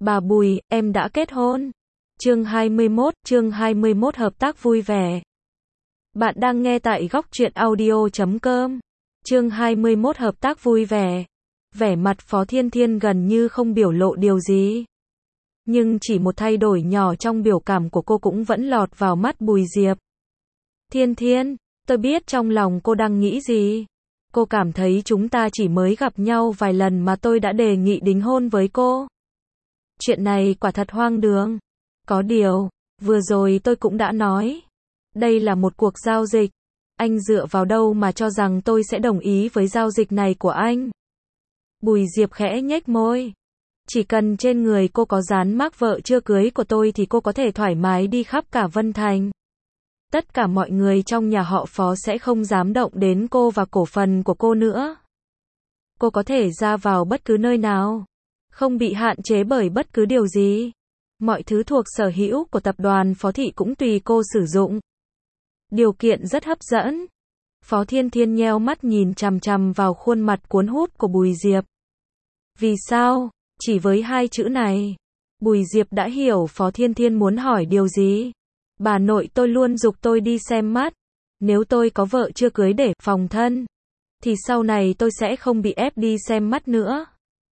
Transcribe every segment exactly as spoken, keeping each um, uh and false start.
Bà Bùi, em đã kết hôn. Chương hai mươi mốt, chương hai mươi mốt hợp tác vui vẻ. Bạn đang nghe tại góc truyện audio chấm com. Chương hai mươi mốt hợp tác vui vẻ. Vẻ mặt Phó Thiên Thiên gần như không biểu lộ điều gì. Nhưng chỉ một thay đổi nhỏ trong biểu cảm của cô cũng vẫn lọt vào mắt Bùi Diệp. Thiên Thiên, tôi biết trong lòng cô đang nghĩ gì. Cô cảm thấy chúng ta chỉ mới gặp nhau vài lần mà tôi đã đề nghị đính hôn với cô. Chuyện này quả thật hoang đường. Có điều, vừa rồi tôi cũng đã nói. Đây là một cuộc giao dịch. Anh dựa vào đâu mà cho rằng tôi sẽ đồng ý với giao dịch này của anh? Bùi Diệp khẽ nhếch môi. Chỉ cần trên người cô có dán mác vợ chưa cưới của tôi thì cô có thể thoải mái đi khắp cả Vân Thành. Tất cả mọi người trong nhà họ Phó sẽ không dám động đến cô và cổ phần của cô nữa. Cô có thể ra vào bất cứ nơi nào, không bị hạn chế bởi bất cứ điều gì. Mọi thứ thuộc sở hữu của tập đoàn Phó Thị cũng tùy cô sử dụng. Điều kiện rất hấp dẫn. Phó Thiên Thiên nheo mắt nhìn chằm chằm vào khuôn mặt cuốn hút của Bùi Diệp. Vì sao? Chỉ với hai chữ này, Bùi Diệp đã hiểu Phó Thiên Thiên muốn hỏi điều gì. Bà nội tôi luôn giục tôi đi xem mắt. Nếu tôi có vợ chưa cưới để phòng thân, thì sau này tôi sẽ không bị ép đi xem mắt nữa.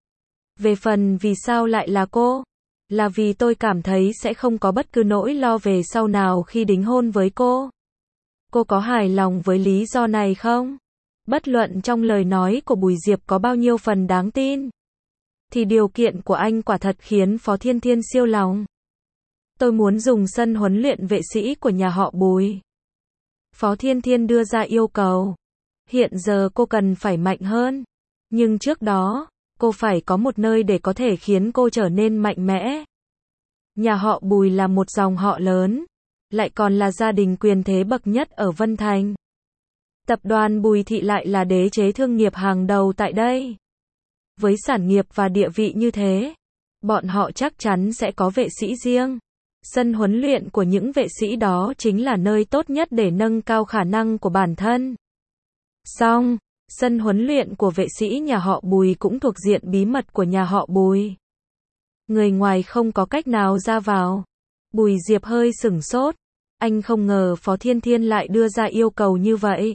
Về phần vì sao lại là cô? Là vì tôi cảm thấy sẽ không có bất cứ nỗi lo về sau nào khi đính hôn với cô. Cô có hài lòng với lý do này không? Bất luận trong lời nói của Bùi Diệp có bao nhiêu phần đáng tin, thì điều kiện của anh quả thật khiến Phó Thiên Thiên siêu lòng. Tôi muốn dùng sân huấn luyện vệ sĩ của nhà họ Bùi. Phó Thiên Thiên đưa ra yêu cầu. Hiện giờ cô cần phải mạnh hơn. Nhưng trước đó, cô phải có một nơi để có thể khiến cô trở nên mạnh mẽ. Nhà họ Bùi là một dòng họ lớn, lại còn là gia đình quyền thế bậc nhất ở Vân Thành. Tập đoàn Bùi Thị lại là đế chế thương nghiệp hàng đầu tại đây. Với sản nghiệp và địa vị như thế, bọn họ chắc chắn sẽ có vệ sĩ riêng. Sân huấn luyện của những vệ sĩ đó chính là nơi tốt nhất để nâng cao khả năng của bản thân. Song, sân huấn luyện của vệ sĩ nhà họ Bùi cũng thuộc diện bí mật của nhà họ Bùi. Người ngoài không có cách nào ra vào. Bùi Diệp hơi sửng sốt. Anh không ngờ Phó Thiên Thiên lại đưa ra yêu cầu như vậy.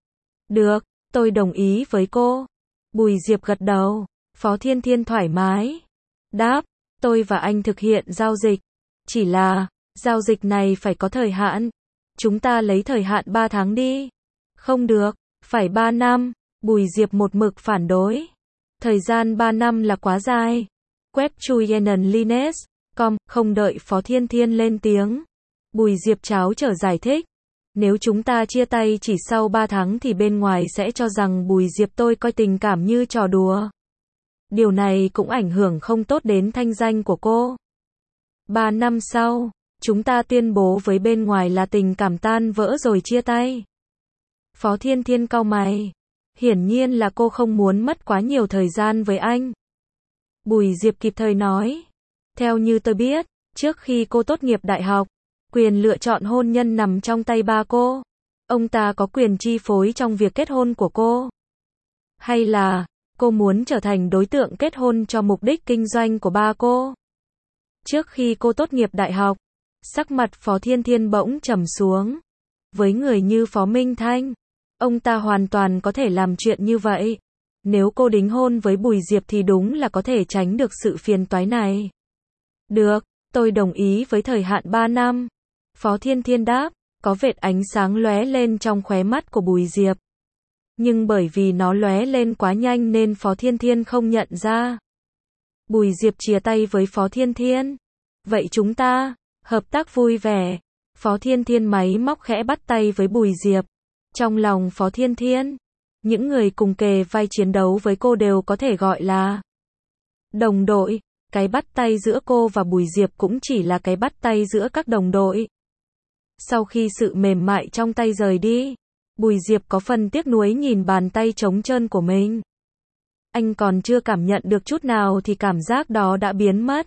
Được, tôi đồng ý với cô. Bùi Diệp gật đầu. Phó Thiên Thiên thoải mái đáp, tôi và anh thực hiện giao dịch. Chỉ là, giao dịch này phải có thời hạn. Chúng ta lấy thời hạn ba tháng đi. Không được, phải ba năm. Bùi Diệp một mực phản đối. Thời gian ba năm là quá dài. Web Chuyen Lines com, không đợi Phó Thiên Thiên lên tiếng. Bùi Diệp cháo trở giải thích. Nếu chúng ta chia tay chỉ sau ba tháng thì bên ngoài sẽ cho rằng Bùi Diệp tôi coi tình cảm như trò đùa. Điều này cũng ảnh hưởng không tốt đến thanh danh của cô. Ba năm sau, chúng ta tuyên bố với bên ngoài là tình cảm tan vỡ rồi chia tay. Phó Thiên Thiên cau mày. Hiển nhiên là cô không muốn mất quá nhiều thời gian với anh. Bùi Diệp kịp thời nói. Theo như tôi biết, trước khi cô tốt nghiệp đại học, quyền lựa chọn hôn nhân nằm trong tay ba cô. Ông ta có quyền chi phối trong việc kết hôn của cô. Hay là, cô muốn trở thành đối tượng kết hôn cho mục đích kinh doanh của ba cô? Trước khi cô tốt nghiệp đại học, sắc mặt Phó Thiên Thiên bỗng trầm xuống. Với người như Phó Minh Thanh, ông ta hoàn toàn có thể làm chuyện như vậy. Nếu cô đính hôn với Bùi Diệp thì đúng là có thể tránh được sự phiền toái này. Được, tôi đồng ý với thời hạn ba năm. Phó Thiên Thiên đáp, có vệt ánh sáng lóe lên trong khóe mắt của Bùi Diệp. Nhưng bởi vì nó lóe lên quá nhanh nên Phó Thiên Thiên không nhận ra. Bùi Diệp chia tay với Phó Thiên Thiên. Vậy chúng ta, hợp tác vui vẻ. Phó Thiên Thiên máy móc khẽ bắt tay với Bùi Diệp. Trong lòng Phó Thiên Thiên, những người cùng kề vai chiến đấu với cô đều có thể gọi là đồng đội. Cái bắt tay giữa cô và Bùi Diệp cũng chỉ là cái bắt tay giữa các đồng đội. Sau khi sự mềm mại trong tay rời đi, Bùi Diệp có phần tiếc nuối nhìn bàn tay trống trơn của mình. Anh còn chưa cảm nhận được chút nào thì cảm giác đó đã biến mất.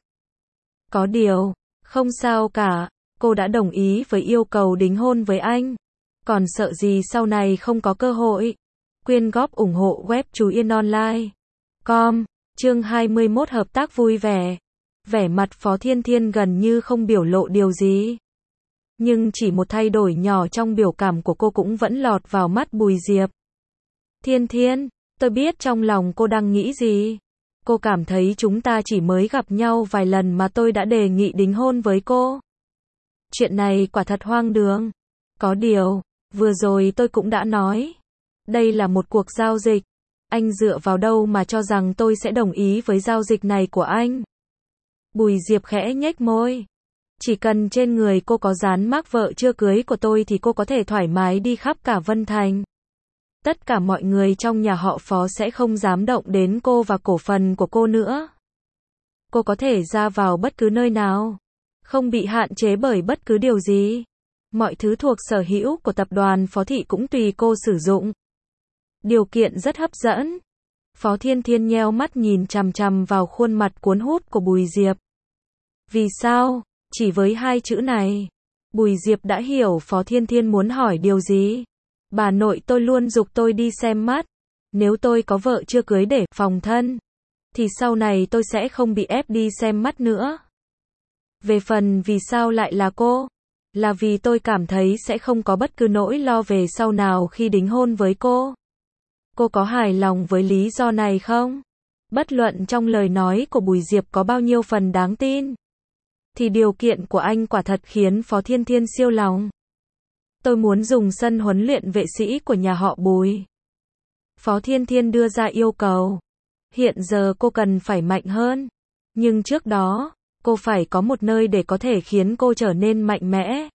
Có điều, không sao cả, cô đã đồng ý với yêu cầu đính hôn với anh. Còn sợ gì sau này không có cơ hội. Quyên góp ủng hộ web Chú Yên Online. Com, chương hai mươi mốt hợp tác vui vẻ. Vẻ mặt Phó Thiên Thiên gần như không biểu lộ điều gì. Nhưng chỉ một thay đổi nhỏ trong biểu cảm của cô cũng vẫn lọt vào mắt Bùi Diệp. Thiên Thiên, tôi biết trong lòng cô đang nghĩ gì. Cô cảm thấy chúng ta chỉ mới gặp nhau vài lần mà tôi đã đề nghị đính hôn với cô. Chuyện này quả thật hoang đường. Có điều, vừa rồi tôi cũng đã nói. Đây là một cuộc giao dịch. Anh dựa vào đâu mà cho rằng tôi sẽ đồng ý với giao dịch này của anh? Bùi Diệp khẽ nhếch môi. Chỉ cần trên người cô có dán mác vợ chưa cưới của tôi thì cô có thể thoải mái đi khắp cả Vân Thành. Tất cả mọi người trong nhà họ Phó sẽ không dám động đến cô và cổ phần của cô nữa. Cô có thể ra vào bất cứ nơi nào, không bị hạn chế bởi bất cứ điều gì. Mọi thứ thuộc sở hữu của tập đoàn Phó Thị cũng tùy cô sử dụng. Điều kiện rất hấp dẫn. Phó Thiên Thiên nheo mắt nhìn chằm chằm vào khuôn mặt cuốn hút của Bùi Diệp. Vì sao? Chỉ với hai chữ này, Bùi Diệp đã hiểu Phó Thiên Thiên muốn hỏi điều gì. Bà nội tôi luôn giục tôi đi xem mắt. Nếu tôi có vợ chưa cưới để phòng thân, thì sau này tôi sẽ không bị ép đi xem mắt nữa. Về phần vì sao lại là cô, là vì tôi cảm thấy sẽ không có bất cứ nỗi lo về sau nào khi đính hôn với cô. Cô có hài lòng với lý do này không? Bất luận trong lời nói của Bùi Diệp có bao nhiêu phần đáng tin, thì điều kiện của anh quả thật khiến Phó Thiên Thiên siêu lòng. Tôi muốn dùng sân huấn luyện vệ sĩ của nhà họ Bùi. Phó Thiên Thiên đưa ra yêu cầu. Hiện giờ cô cần phải mạnh hơn. Nhưng trước đó, cô phải có một nơi để có thể khiến cô trở nên mạnh mẽ.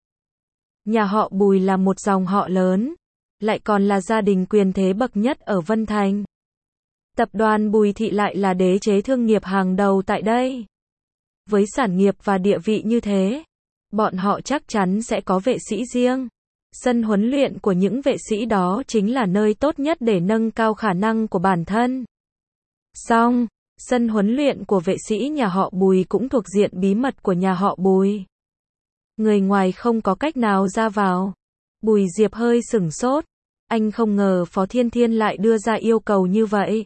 Nhà họ Bùi là một dòng họ lớn, lại còn là gia đình quyền thế bậc nhất ở Vân Thành. Tập đoàn Bùi Thị lại là đế chế thương nghiệp hàng đầu tại đây. Với sản nghiệp và địa vị như thế, bọn họ chắc chắn sẽ có vệ sĩ riêng. Sân huấn luyện của những vệ sĩ đó chính là nơi tốt nhất để nâng cao khả năng của bản thân. Song, sân huấn luyện của vệ sĩ nhà họ Bùi cũng thuộc diện bí mật của nhà họ Bùi. Người ngoài không có cách nào ra vào. Bùi Diệp hơi sửng sốt. Anh không ngờ Phó Thiên Thiên lại đưa ra yêu cầu như vậy.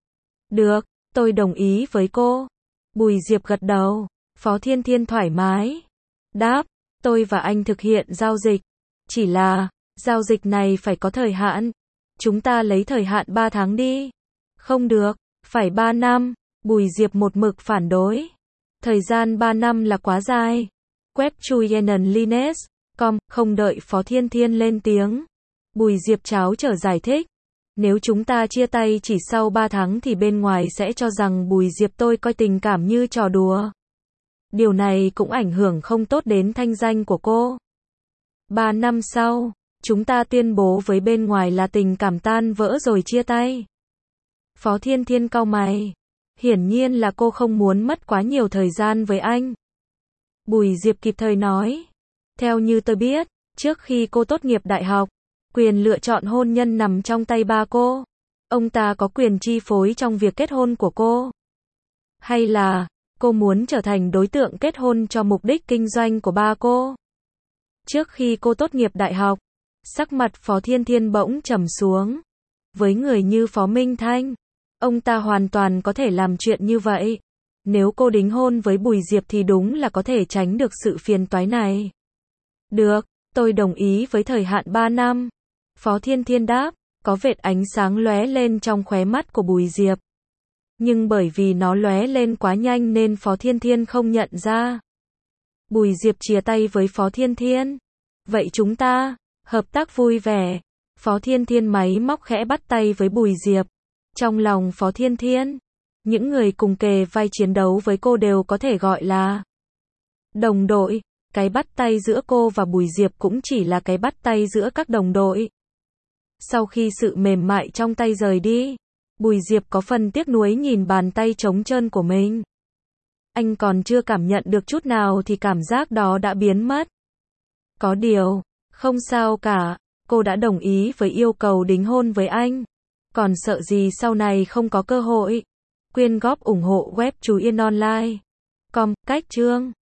Được, tôi đồng ý với cô. Bùi Diệp gật đầu. Phó Thiên Thiên thoải mái đáp, tôi và anh thực hiện giao dịch. Chỉ là, giao dịch này phải có thời hạn. Chúng ta lấy thời hạn ba tháng đi. Không được, phải ba năm. Bùi Diệp một mực phản đối. Thời gian ba năm là quá dài. Web Chuyen Lines com, không đợi Phó Thiên Thiên lên tiếng. Bùi Diệp cháo trở giải thích. Nếu chúng ta chia tay chỉ sau ba tháng thì bên ngoài sẽ cho rằng Bùi Diệp tôi coi tình cảm như trò đùa. Điều này cũng ảnh hưởng không tốt đến thanh danh của cô. Ba năm sau, chúng ta tuyên bố với bên ngoài là tình cảm tan vỡ rồi chia tay. Phó Thiên Thiên cau mày. Hiển nhiên là cô không muốn mất quá nhiều thời gian với anh. Bùi Diệp kịp thời nói. Theo như tôi biết, trước khi cô tốt nghiệp đại học, quyền lựa chọn hôn nhân nằm trong tay ba cô. Ông ta có quyền chi phối trong việc kết hôn của cô. Hay là, cô muốn trở thành đối tượng kết hôn cho mục đích kinh doanh của ba cô? Trước khi cô tốt nghiệp đại học, sắc mặt Phó Thiên Thiên bỗng trầm xuống. Với người như Phó Minh Thanh, ông ta hoàn toàn có thể làm chuyện như vậy. Nếu cô đính hôn với Bùi Diệp thì đúng là có thể tránh được sự phiền toái này. Được, tôi đồng ý với thời hạn ba năm. Phó Thiên Thiên đáp, có vệt ánh sáng lóe lên trong khóe mắt của Bùi Diệp. Nhưng bởi vì nó lóe lên quá nhanh nên Phó Thiên Thiên không nhận ra. Bùi Diệp chia tay với Phó Thiên Thiên. Vậy chúng ta, hợp tác vui vẻ. Phó Thiên Thiên máy móc khẽ bắt tay với Bùi Diệp. Trong lòng Phó Thiên Thiên, những người cùng kề vai chiến đấu với cô đều có thể gọi là đồng đội. Cái bắt tay giữa cô và Bùi Diệp cũng chỉ là cái bắt tay giữa các đồng đội. Sau khi sự mềm mại trong tay rời đi, Bùi Diệp có phần tiếc nuối nhìn bàn tay trống trơn của mình. Anh còn chưa cảm nhận được chút nào thì cảm giác đó đã biến mất. Có điều, không sao cả, cô đã đồng ý với yêu cầu đính hôn với anh. Còn sợ gì sau này không có cơ hội. Quyên góp ủng hộ web Chú Yên Online. Com, cách chương.